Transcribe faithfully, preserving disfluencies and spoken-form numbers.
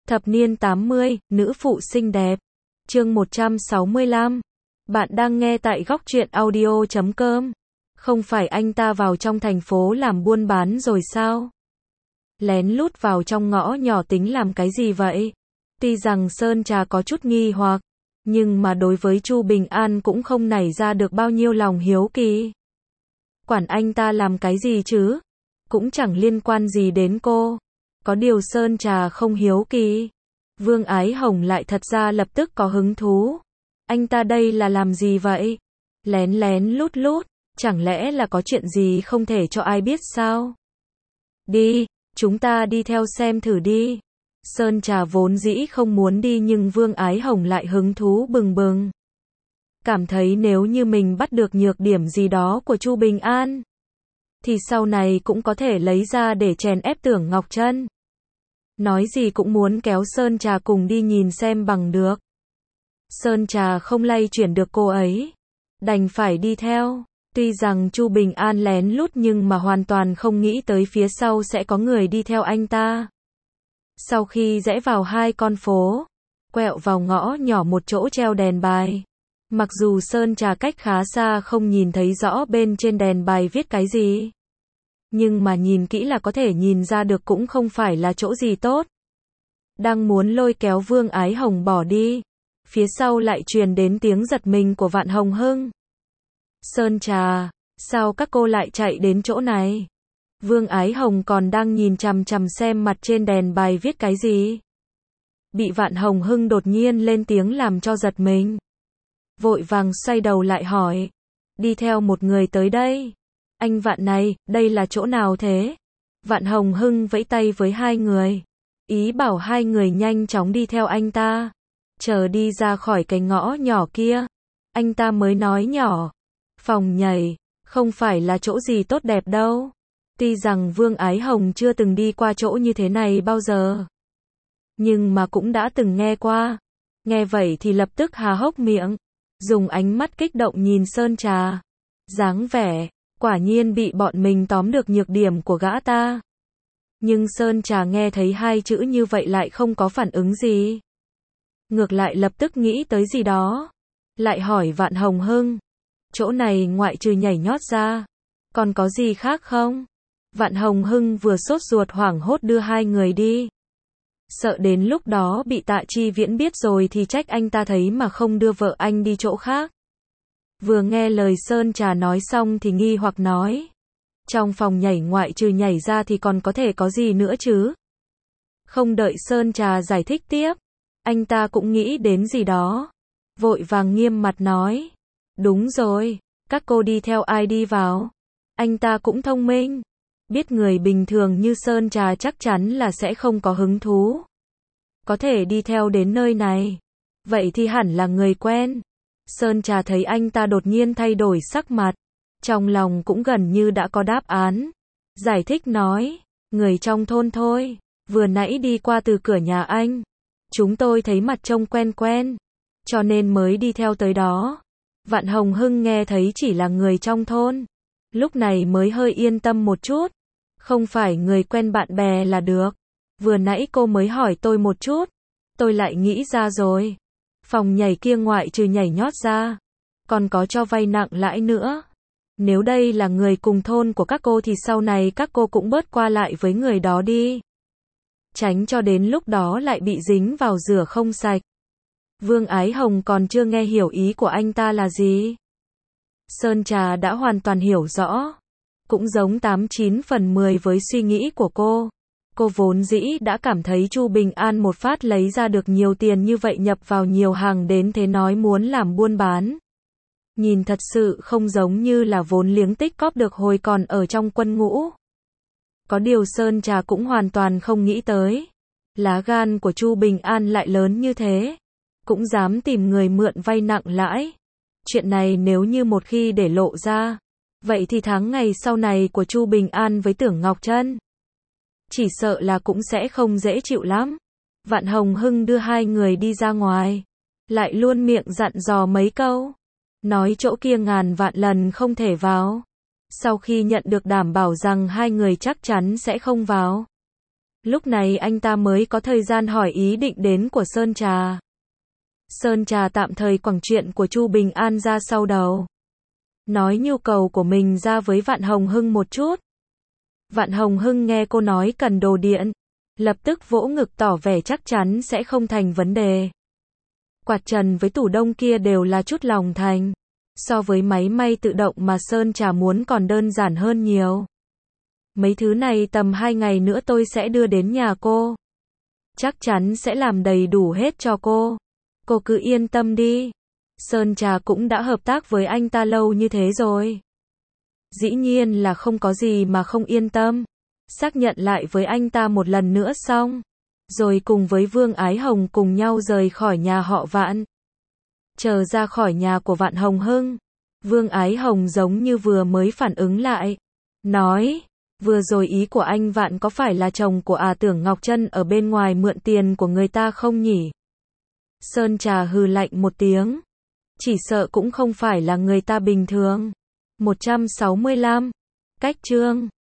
Thập niên tám mươi, nữ phụ xinh đẹp. Chương một trăm sáu mươi lăm. Bạn đang nghe tại góc truyện audio chấm com. Không phải anh ta vào trong thành phố làm buôn bán rồi sao? Lén lút vào trong ngõ nhỏ tính làm cái gì vậy? Tuy rằng Sơn Trà có chút nghi hoặc, nhưng mà đối với Chu Bình An cũng không nảy ra được bao nhiêu lòng hiếu kỳ. Quản anh ta làm cái gì chứ? Cũng chẳng liên quan gì đến cô. Có điều Sơn Trà không hiếu kỳ. Vương Ái Hồng lại thật ra lập tức có hứng thú. Anh ta đây là làm gì vậy? Lén lén lút lút, chẳng lẽ là có chuyện gì không thể cho ai biết sao? Đi, chúng ta đi theo xem thử đi. Sơn Trà vốn dĩ không muốn đi nhưng Vương Ái Hồng lại hứng thú bừng bừng. Cảm thấy nếu như mình bắt được nhược điểm gì đó của Chu Bình An, thì sau này cũng có thể lấy ra để chèn ép Tưởng Ngọc Trân. Nói gì cũng muốn kéo Sơn Trà cùng đi nhìn xem bằng được. Sơn Trà không lay chuyển được cô ấy, đành phải đi theo. Tuy rằng Chu Bình An lén lút nhưng mà hoàn toàn không nghĩ tới phía sau sẽ có người đi theo anh ta. Sau khi rẽ vào hai con phố, quẹo vào ngõ nhỏ một chỗ treo đèn bài. Mặc dù Sơn Trà cách khá xa không nhìn thấy rõ bên trên đèn bài viết cái gì, nhưng mà nhìn kỹ là có thể nhìn ra được cũng không phải là chỗ gì tốt. Đang muốn lôi kéo Vương Ái Hồng bỏ đi, phía sau lại truyền đến tiếng giật mình của Vạn Hồng Hưng. Sơn Trà, sao các cô lại chạy đến chỗ này? Vương Ái Hồng còn đang nhìn chằm chằm xem mặt trên đèn bài viết cái gì. Bị Vạn Hồng Hưng đột nhiên lên tiếng làm cho giật mình. Vội vàng xoay đầu lại hỏi. Đi theo một người tới đây. Anh Vạn này, đây là chỗ nào thế? Vạn Hồng Hưng vẫy tay với hai người, ý bảo hai người nhanh chóng đi theo anh ta. Chờ đi ra khỏi cái ngõ nhỏ kia, anh ta mới nói nhỏ. Phòng nhảy, không phải là chỗ gì tốt đẹp đâu. Tuy rằng Vương Ái Hồng chưa từng đi qua chỗ như thế này bao giờ, nhưng mà cũng đã từng nghe qua. Nghe vậy thì lập tức há hốc miệng, dùng ánh mắt kích động nhìn Sơn Trà. Dáng vẻ, quả nhiên bị bọn mình tóm được nhược điểm của gã ta. Nhưng Sơn Trà nghe thấy hai chữ như vậy lại không có phản ứng gì. Ngược lại lập tức nghĩ tới gì đó. Lại hỏi Vạn Hồng Hưng. Chỗ này ngoại trừ nhảy nhót ra, còn có gì khác không? Vạn Hồng Hưng vừa sốt ruột hoảng hốt đưa hai người đi. Sợ đến lúc đó bị Tạ Chi Viễn biết rồi thì trách anh ta thấy mà không đưa vợ anh đi chỗ khác. Vừa nghe lời Sơn Trà nói xong thì nghi hoặc nói. Trong phòng nhảy ngoại trừ nhảy ra thì còn có thể có gì nữa chứ? Không đợi Sơn Trà giải thích tiếp, anh ta cũng nghĩ đến gì đó. Vội vàng nghiêm mặt nói. Đúng rồi, các cô đi theo ai đi vào? Anh ta cũng thông minh. Biết người bình thường như Sơn Trà chắc chắn là sẽ không có hứng thú. Có thể đi theo đến nơi này. Vậy thì hẳn là người quen. Sơn Trà thấy anh ta đột nhiên thay đổi sắc mặt, trong lòng cũng gần như đã có đáp án. Giải thích nói, người trong thôn thôi, vừa nãy đi qua từ cửa nhà anh. Chúng tôi thấy mặt trông quen quen, cho nên mới đi theo tới đó. Vạn Hồng Hưng nghe thấy chỉ là người trong thôn, lúc này mới hơi yên tâm một chút. Không phải người quen bạn bè là được. Vừa nãy cô mới hỏi tôi một chút, tôi lại nghĩ ra rồi. Phòng nhảy kia ngoại trừ nhảy nhót ra, còn có cho vay nặng lãi nữa. Nếu đây là người cùng thôn của các cô thì sau này các cô cũng bớt qua lại với người đó đi. Tránh cho đến lúc đó lại bị dính vào rửa không sạch. Vương Ái Hồng còn chưa nghe hiểu ý của anh ta là gì. Sơn Trà đã hoàn toàn hiểu rõ. Cũng giống tám chín phần mười với suy nghĩ của cô. Cô vốn dĩ đã cảm thấy Chu Bình An một phát lấy ra được nhiều tiền như vậy nhập vào nhiều hàng đến thế nói muốn làm buôn bán. Nhìn thật sự không giống như là vốn liếng tích cóp được hồi còn ở trong quân ngũ. Có điều Sơn Trà cũng hoàn toàn không nghĩ tới. Lá gan của Chu Bình An lại lớn như thế. Cũng dám tìm người mượn vay nặng lãi. Chuyện này nếu như một khi để lộ ra, vậy thì tháng ngày sau này của Chu Bình An với Tưởng Ngọc Trân, chỉ sợ là cũng sẽ không dễ chịu lắm. Vạn Hồng Hưng đưa hai người đi ra ngoài, lại luôn miệng dặn dò mấy câu. Nói chỗ kia ngàn vạn lần không thể vào. Sau khi nhận được đảm bảo rằng hai người chắc chắn sẽ không vào, Lúc này anh ta mới có thời gian hỏi ý định đến của Sơn Trà. Sơn Trà tạm thời quẳng chuyện của Chu Bình An ra sau đầu. Nói nhu cầu của mình ra với Vạn Hồng Hưng một chút. Vạn Hồng Hưng nghe cô nói cần đồ điện, lập tức vỗ ngực tỏ vẻ chắc chắn sẽ không thành vấn đề. Quạt trần với tủ đông kia đều là chút lòng thành. So với máy may tự động mà Sơn Trà muốn còn đơn giản hơn nhiều. Mấy thứ này tầm hai ngày nữa tôi sẽ đưa đến nhà cô. Chắc chắn sẽ làm đầy đủ hết cho cô. Cô cứ yên tâm đi. Sơn Trà cũng đã hợp tác với anh ta lâu như thế rồi. Dĩ nhiên là không có gì mà không yên tâm. Xác nhận lại với anh ta một lần nữa xong. Rồi cùng với Vương Ái Hồng cùng nhau rời khỏi nhà họ Vạn. Chờ ra khỏi nhà của Vạn Hồng Hưng. Vương Ái Hồng giống như vừa mới phản ứng lại. Nói, vừa rồi ý của anh Vạn có phải là chồng của à Tưởng Ngọc Trân ở bên ngoài mượn tiền của người ta không nhỉ? Sơn Trà hừ lạnh một tiếng. Chỉ sợ cũng không phải là người ta bình thường. một trăm sáu mươi lăm. Cách chương